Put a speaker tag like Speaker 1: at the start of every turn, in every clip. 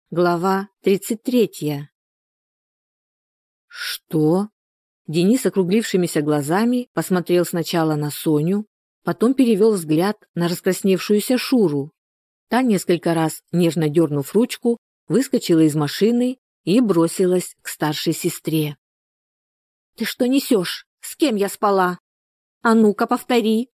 Speaker 1: Глава 33. Что? Денис округлившимися глазами посмотрел сначала на Соню, потом перевел взгляд на раскрасневшуюся Шуру. Та, несколько раз нежно дернув ручку, выскочила из машины и бросилась к старшей сестре. «Ты что несешь? С кем я спала? А ну-ка, повтори!»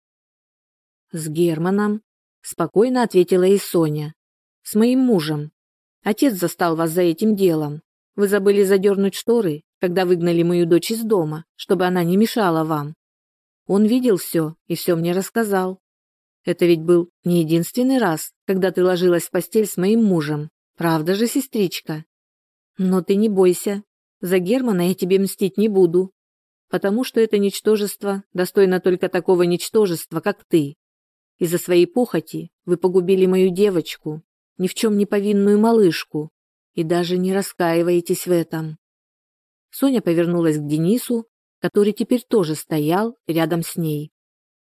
Speaker 1: «С Германом», — спокойно ответила и Соня. «С моим мужем. Отец застал вас за этим делом. Вы забыли задернуть шторы, когда выгнали мою дочь из дома, чтобы она не мешала вам. Он видел все и все мне рассказал. Это ведь был не единственный раз, когда ты ложилась в постель с моим мужем. Правда же, сестричка? Но ты не бойся. За Германа я тебе мстить не буду, потому что это ничтожество достойно только такого ничтожества, как ты. Из-за своей похоти вы погубили мою девочку, ни в чем не повинную малышку, и даже не раскаиваетесь в этом». Соня повернулась к Денису, который теперь тоже стоял рядом с ней.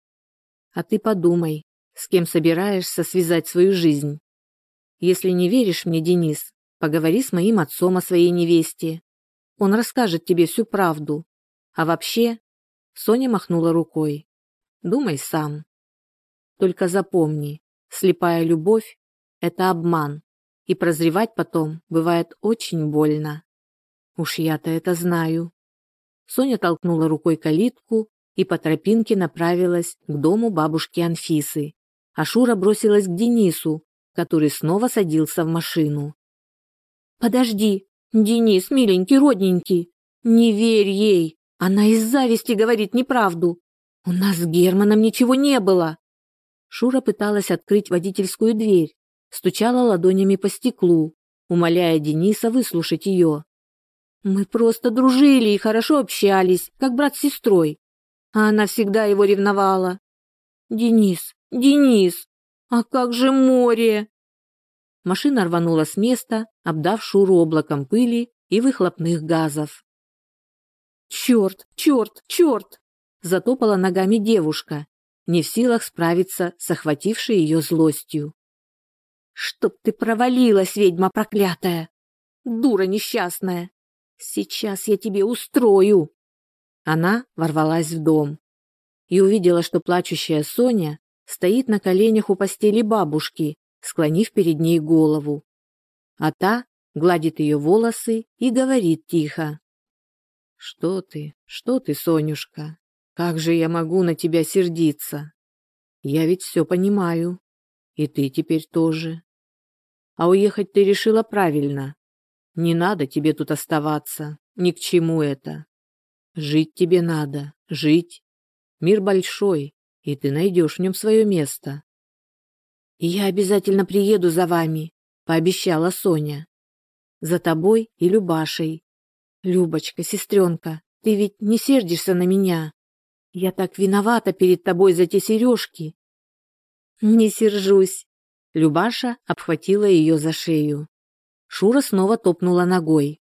Speaker 1: «А ты подумай, с кем собираешься связать свою жизнь. Если не веришь мне, Денис, поговори с моим отцом о своей невесте. Он расскажет тебе всю правду. А вообще...» Соня махнула рукой. «Думай сам. Только запомни, слепая любовь — это обман, и прозревать потом бывает очень больно. Уж я-то это знаю». Соня толкнула рукой калитку и по тропинке направилась к дому бабушки Анфисы, а Шура бросилась к Денису, который снова садился в машину. «Подожди, Денис, миленький, родненький, не верь ей, она из зависти говорит неправду. У нас с Германом ничего не было». Шура пыталась открыть водительскую дверь, стучала ладонями по стеклу, умоляя Дениса выслушать ее. «Мы просто дружили и хорошо общались, как брат с сестрой. А она всегда его ревновала. Денис, Денис, а как же море?» Машина рванула с места, обдав Шуру облаком пыли и выхлопных газов. «Черт, черт, черт!» – затопала ногами девушка, не в силах справиться с охватившей ее злостью. «Чтоб ты провалилась, ведьма проклятая! Дура несчастная! Сейчас я тебе устрою!» Она ворвалась в дом и увидела, что плачущая Соня стоит на коленях у постели бабушки, склонив перед ней голову. А та гладит ее волосы и говорит тихо: что ты, Сонюшка? Как же я могу на тебя сердиться? Я ведь все понимаю, и ты теперь тоже. А уехать ты решила правильно. Не надо тебе тут оставаться, ни к чему это. Жить тебе надо, жить. Мир большой, и ты найдешь в нем свое место». «И я обязательно приеду за вами», — пообещала Соня. «За тобой и Любашей. Любочка, сестренка, ты ведь не сердишься на меня? Я так виновата перед тобой за те сережки». «Не сержусь». Любаша обхватила ее за шею. Шура снова топнула ногой.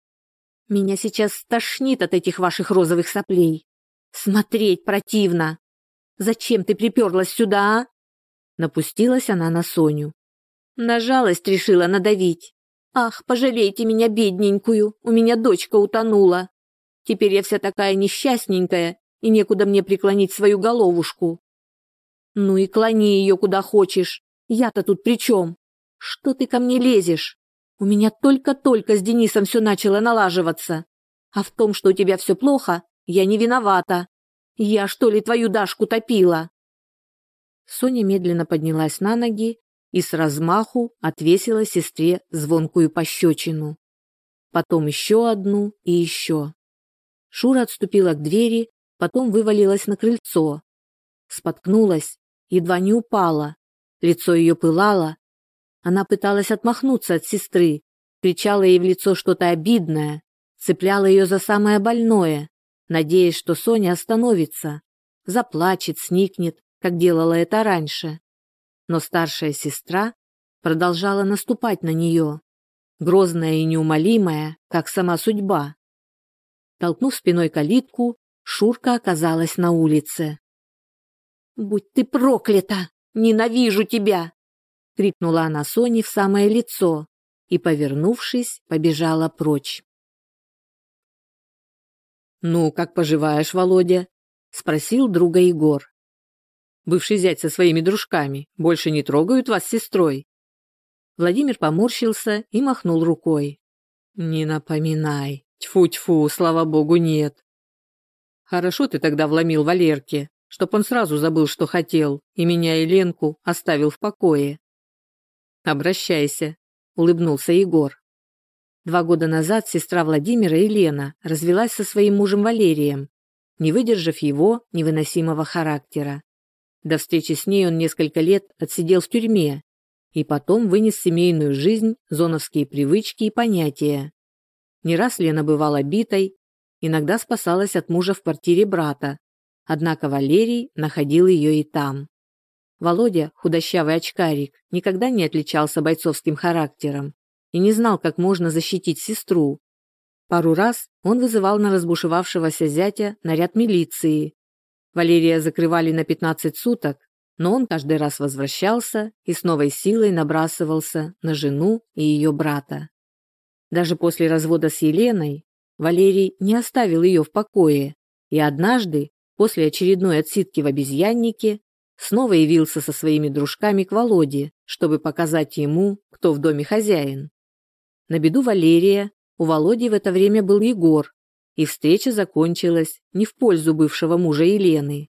Speaker 1: «Меня сейчас стошнит от этих ваших розовых соплей. Смотреть противно. Зачем ты приперлась сюда, а?» Напустилась она на Соню. «На жалость решила надавить. Ах, пожалейте меня, бедненькую, у меня дочка утонула. Теперь я вся такая несчастненькая, и некуда мне преклонить свою головушку». «Ну и клони ее куда хочешь. Я-то тут при чем? Что ты ко мне лезешь? У меня только-только с Денисом все начало налаживаться. А в том, что у тебя все плохо, я не виновата. Я, что ли, твою Дашку топила?» Соня медленно поднялась на ноги и с размаху отвесила сестре звонкую пощечину. Потом еще одну и еще. Шура отступила к двери, потом вывалилась на крыльцо. Споткнулась, едва не упала. Лицо ее пылало. Она пыталась отмахнуться от сестры, кричала ей в лицо что-то обидное, цепляла ее за самое больное, надеясь, что Соня остановится, заплачет, сникнет, как делала это раньше. Но старшая сестра продолжала наступать на нее, грозная и неумолимая, как сама судьба. Толкнув спиной калитку, Шурка оказалась на улице. «Будь ты проклята! Ненавижу тебя!» — крикнула она Соне в самое лицо. и, повернувшись, побежала прочь. «Ну, как поживаешь, Володя?» – спросил друга Егор. «Бывший зять со своими дружками больше не трогают вас с сестрой?» Владимир поморщился и махнул рукой. «Не напоминай. Тьфу-тьфу, слава богу, нет. Хорошо ты тогда вломил Валерке, чтоб он сразу забыл, что хотел, и меня и Ленку оставил в покое». «Обращайся», – улыбнулся Егор. 2 года назад сестра Владимира, Елена, развелась со своим мужем Валерием, не выдержав его невыносимого характера. До встречи с ней он несколько лет отсидел в тюрьме и потом вынес в семейную жизнь зоновские привычки и понятия. Не раз Лена бывала битой, иногда спасалась от мужа в квартире брата, однако Валерий находил ее и там. Володя, худощавый очкарик, никогда не отличался бойцовским характером и не знал, как можно защитить сестру. Пару раз он вызывал на разбушевавшегося зятя наряд милиции. Валерия закрывали на 15 суток, но он каждый раз возвращался и с новой силой набрасывался на жену и ее брата. Даже после развода с Еленой Валерий не оставил ее в покое и однажды, после очередной отсидки в обезьяннике, снова явился со своими дружками к Володе, чтобы показать ему, кто в доме хозяин. На беду Валерия у Володи в это время был Егор, и встреча закончилась не в пользу бывшего мужа Елены.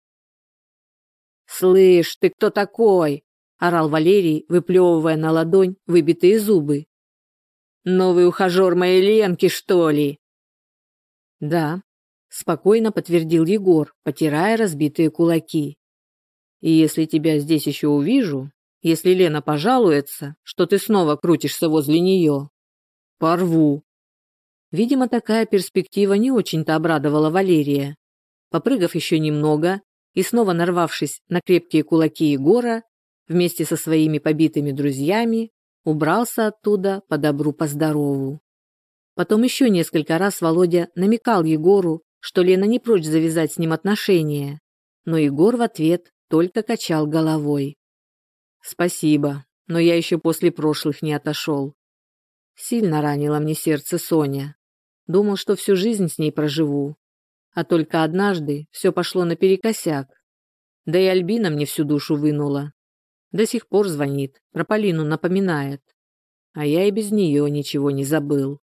Speaker 1: «Слышь, ты кто такой?» – орал Валерий, выплевывая на ладонь выбитые зубы. «Новый ухажер моей Ленки, что ли?» «Да», – спокойно подтвердил Егор, потирая разбитые кулаки. «И если тебя здесь еще увижу, если Лена пожалуется, что ты снова крутишься возле нее, порву». Видимо, такая перспектива не очень-то обрадовала Валерия. Попрыгав еще немного и снова нарвавшись на крепкие кулаки Егора, вместе со своими побитыми друзьями убрался оттуда по добру по здорову. Потом еще несколько раз Володя намекал Егору, что Лена не прочь завязать с ним отношения, но Егор в ответ только качал головой. «Спасибо, но я еще после прошлых не отошел. Сильно ранила мне сердце Соня. Думал, что всю жизнь с ней проживу. А только однажды все пошло наперекосяк. Да и Альбина мне всю душу вынула. До сих пор звонит, про Полину напоминает. А я и без нее ничего не забыл».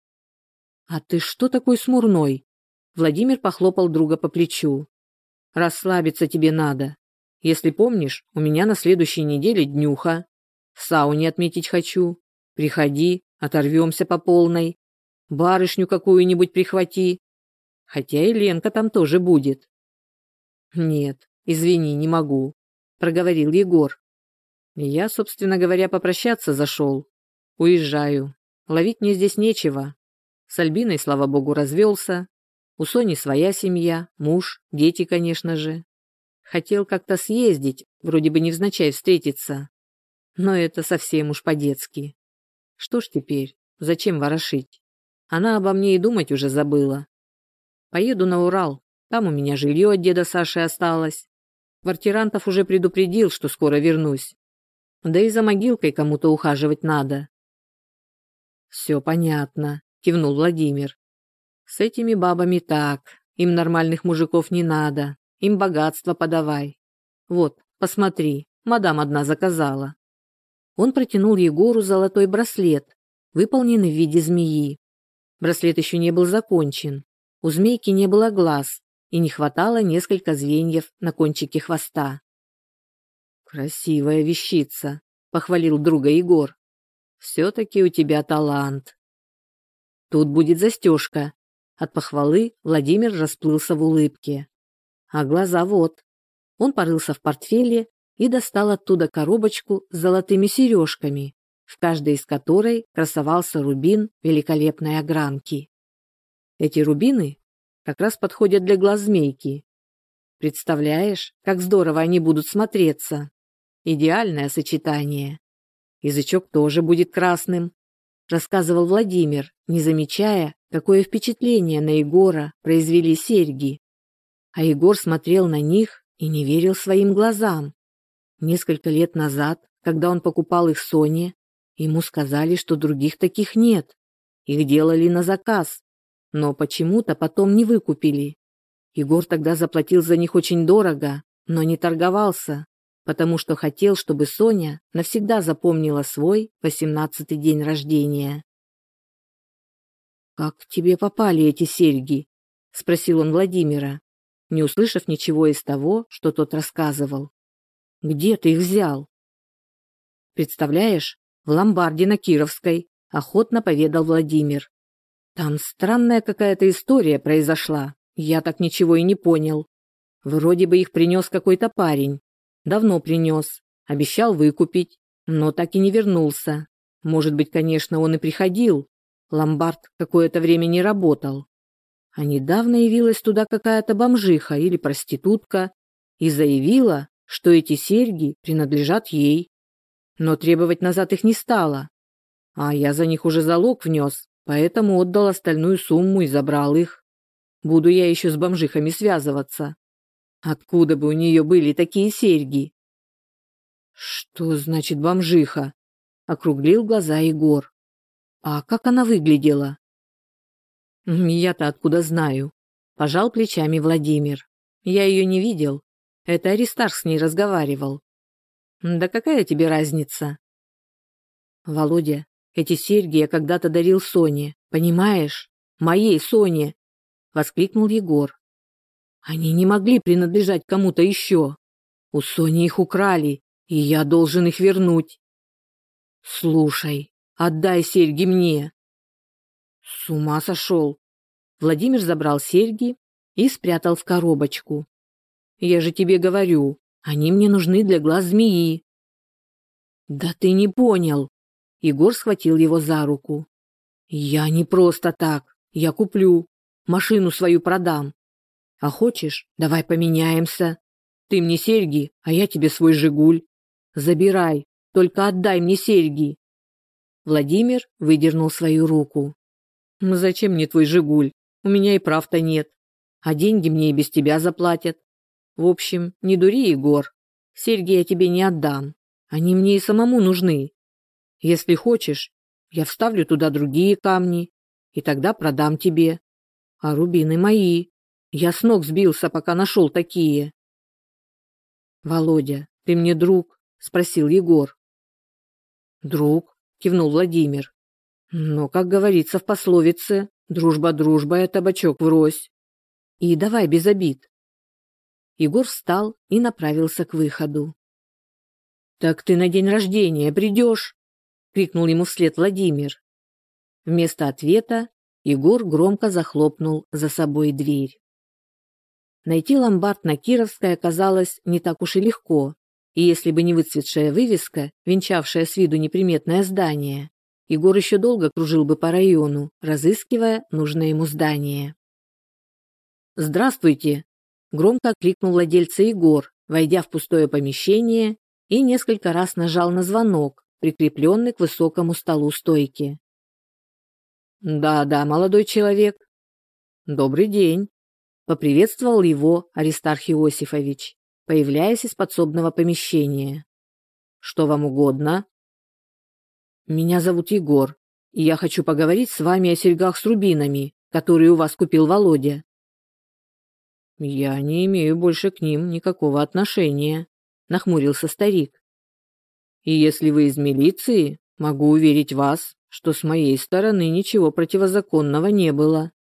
Speaker 1: «А ты что такой смурной?» Владимир похлопал друга по плечу. «Расслабиться тебе надо. Если помнишь, у меня на следующей неделе днюха. В сауне отметить хочу. Приходи, оторвемся по полной. Барышню какую-нибудь прихвати. Хотя и Ленка там тоже будет». «Нет, извини, не могу», – проговорил Егор. «Я, собственно говоря, попрощаться зашел. Уезжаю. Ловить мне здесь нечего. С Альбиной, слава богу, развелся. У Сони своя семья, муж, дети, конечно же. Хотел как-то съездить, вроде бы невзначай встретиться. Но это совсем уж по-детски. Что ж теперь, зачем ворошить? Она обо мне и думать уже забыла. Поеду на Урал, там у меня жилье от деда Саши осталось. Квартирантов уже предупредил, что скоро вернусь. Да и за могилкой кому-то ухаживать надо». «Все понятно», – кивнул Владимир. «С этими бабами так, им нормальных мужиков не надо, им богатство подавай. Вот, посмотри, мадам одна заказала». Он протянул Егору золотой браслет, выполненный в виде змеи. Браслет еще не был закончен. У змейки не было глаз, и не хватало несколько звеньев на кончике хвоста. «Красивая вещица», – похвалил друга Егор. «Все-таки у тебя талант». «Тут будет застежка». От похвалы Владимир расплылся в улыбке. «А глаза вот». Он порылся в портфеле и достал оттуда коробочку с золотыми сережками, в каждой из которой красовался рубин великолепной огранки. Эти рубины как раз подходят для глаз змейки. Представляешь, как здорово они будут смотреться? Идеальное сочетание. Язычок тоже будет красным, рассказывал Владимир, не замечая, какое впечатление на Егора произвели серьги. А Егор смотрел на них и не верил своим глазам. Несколько лет назад, когда он покупал их Соне, Ему сказали, что других таких нет. Их делали на заказ, но почему-то потом не выкупили. Егор тогда заплатил за них очень дорого, но не торговался, потому что хотел, чтобы Соня навсегда запомнила свой 18-й день рождения. «Как к тебе попали эти серьги?» – спросил он Владимира, не услышав ничего из того, что тот рассказывал. «Где ты их взял?» «Представляешь, в ломбарде на Кировской», – охотно поведал Владимир. «Там странная какая-то история произошла, я так ничего и не понял. Вроде бы их принес какой-то парень. Давно принес, обещал выкупить, но так и не вернулся. Может быть, конечно, он и приходил. Ломбард какое-то время не работал. А недавно явилась туда какая-то бомжиха или проститутка и заявила, что эти серьги принадлежат ей. Но требовать назад их не стала. А я за них уже залог внес, поэтому отдал остальную сумму и забрал их. Буду я еще с бомжихами связываться. Откуда бы у нее были такие серьги?» «Что значит бомжиха?» – округлил глаза Егор. «А как она выглядела?» «Я-то откуда знаю?» – пожал плечами Владимир. «Я ее не видел. Это Аристарх с ней разговаривал». «Да какая тебе разница?» «Володя, эти серьги я когда-то дарил Соне, понимаешь? Моей Соне!» – воскликнул Егор. «Они не могли принадлежать кому-то еще. У Сони их украли, и я должен их вернуть. Слушай, отдай серьги мне». «С ума сошел!» Владимир забрал серьги и спрятал в коробочку. «Я же тебе говорю, они мне нужны для глаз змеи». «Да ты не понял!» Егор схватил его за руку. «Я не просто так. Я куплю. Машину свою продам. А хочешь, давай поменяемся. Ты мне серьги, а я тебе свой «Жигуль». Забирай, только отдай мне серьги». Владимир выдернул свою руку. «Зачем мне твой «Жигуль»? У меня и прав-то нет. А деньги мне и без тебя заплатят. В общем, не дури, Егор. Серьги я тебе не отдам. Они мне и самому нужны. Если хочешь, я вставлю туда другие камни, и тогда продам тебе. А рубины мои. Я с ног сбился, пока нашел такие». «Володя, ты мне друг?» – спросил Егор. «Друг», – кивнул Владимир. «Но, как говорится в пословице, дружба дружба, а табачок врозь. И давай без обид». Егор встал и направился к выходу. «Так ты на день рождения придешь?» – крикнул ему вслед Владимир. Вместо ответа Егор громко захлопнул за собой дверь. Найти ломбард на Кировской оказалось не так уж и легко, и если бы не выцветшая вывеска, венчавшая с виду неприметное здание, Егор еще долго кружил бы по району, разыскивая нужное ему здание. «Здравствуйте!» – громко окликнул владельца Егор, войдя в пустое помещение, и несколько раз нажал на звонок, прикрепленный к высокому столу стойки. «Да, молодой человек». «Добрый день», – поприветствовал его Аристарх Иосифович, появляясь из подсобного помещения. «Что вам угодно?» «Меня зовут Егор, и я хочу поговорить с вами о серьгах с рубинами, которые у вас купил Володя». «Я не имею больше к ним никакого отношения», – нахмурился старик. «И если вы из милиции, могу уверить вас, что с моей стороны ничего противозаконного не было».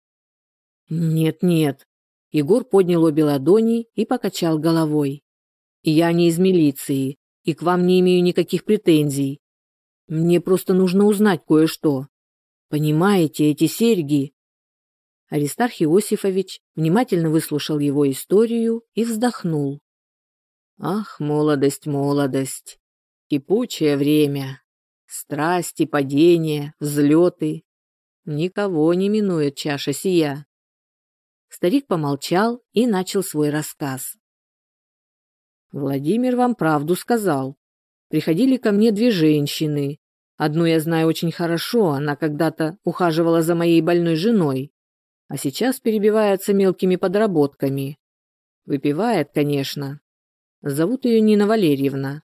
Speaker 1: «Нет», – Егор поднял обе ладони и покачал головой. «Я не из милиции, и к вам не имею никаких претензий. Мне просто нужно узнать кое-что. Понимаете, эти серьги...» Аристарх Иосифович внимательно выслушал его историю и вздохнул. «Ах, молодость, молодость! Кипучее время! Страсти, падения, взлеты! Никого не минует чаша сия!» Старик помолчал и начал свой рассказ. «Владимир вам правду сказал. Приходили ко мне две женщины. Одну я знаю очень хорошо, она когда-то ухаживала за моей больной женой, а сейчас перебивается мелкими подработками. Выпивает, конечно. Зовут ее Нина Валерьевна.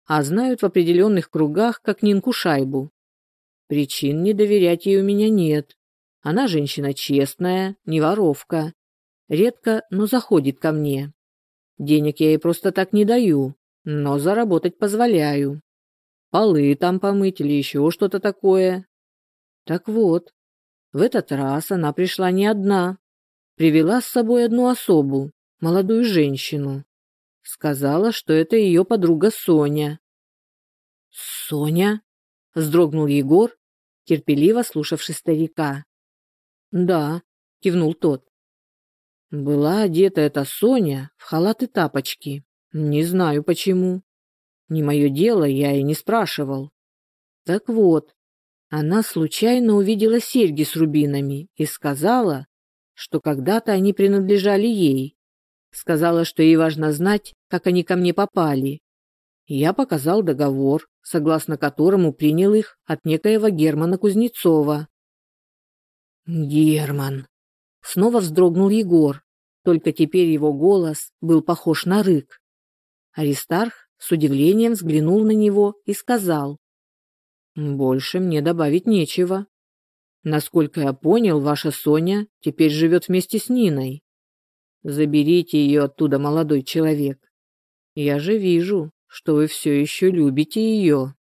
Speaker 1: а знают в определенных кругах как Нинку Шайбу. Причин не доверять ей у меня нет. Она женщина честная, не воровка. Редко, но заходит ко мне. Денег я ей просто так не даю, но заработать позволяю. Полы там помыть или еще что-то такое. Так вот, в этот раз она пришла не одна. Привела с собой одну особу, молодую женщину. Сказала, что это ее подруга Соня. «Соня?» – вздрогнул Егор, терпеливо слушавший старика. «Да», – кивнул тот. «Была одета эта Соня в халат и тапочки. Не знаю почему. Не мое дело, я и не спрашивал. Так вот, она случайно увидела серьги с рубинами и сказала, что когда-то они принадлежали ей. Сказала, что ей важно знать, как они ко мне попали. Я показал договор, согласно которому принял их от некоего Германа Кузнецова». «Герман!» Снова вздрогнул Егор, только теперь его голос был похож на рык. Аристарх с удивлением взглянул на него и сказал: «Больше мне добавить нечего. Насколько я понял, ваша Соня теперь живет вместе с Ниной. Заберите ее оттуда, молодой человек. Я же вижу, что вы все еще любите ее».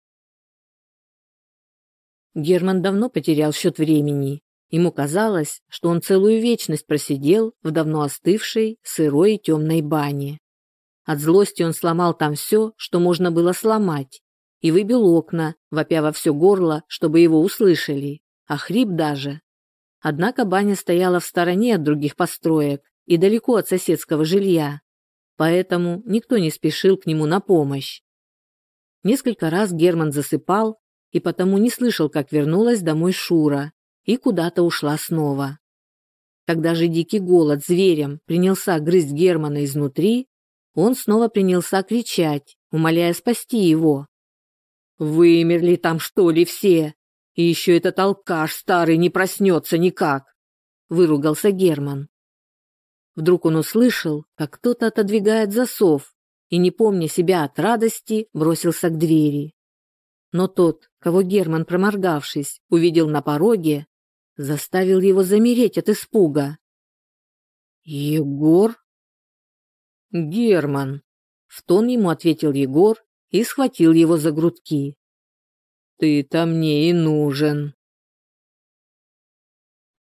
Speaker 1: Герман давно потерял счет времени. Ему казалось, что он целую вечность просидел в давно остывшей, сырой и темной бане. От злости он сломал там все, что можно было сломать, и выбил окна, вопя во все горло, чтобы его услышали, а хрип даже. Однако баня стояла в стороне от других построек и далеко от соседского жилья, поэтому никто не спешил к нему на помощь. Несколько раз Герман засыпал и потому не слышал, как вернулась домой Шура и куда-то ушла снова. Когда же дикий голод зверем принялся грызть Германа изнутри, он снова принялся кричать, умоляя спасти его. «Вымерли там, что ли, все? И еще этот алкаш старый не проснется никак!» – выругался Герман. Вдруг он услышал, как кто-то отодвигает засов, и, не помня себя от радости, бросился к двери. Но тот, кого Герман, проморгавшись, увидел на пороге, заставил его замереть от испуга. «Егор?» «Герман», — в тон ему ответил Егор и схватил его за грудки. «Ты-то мне и нужен».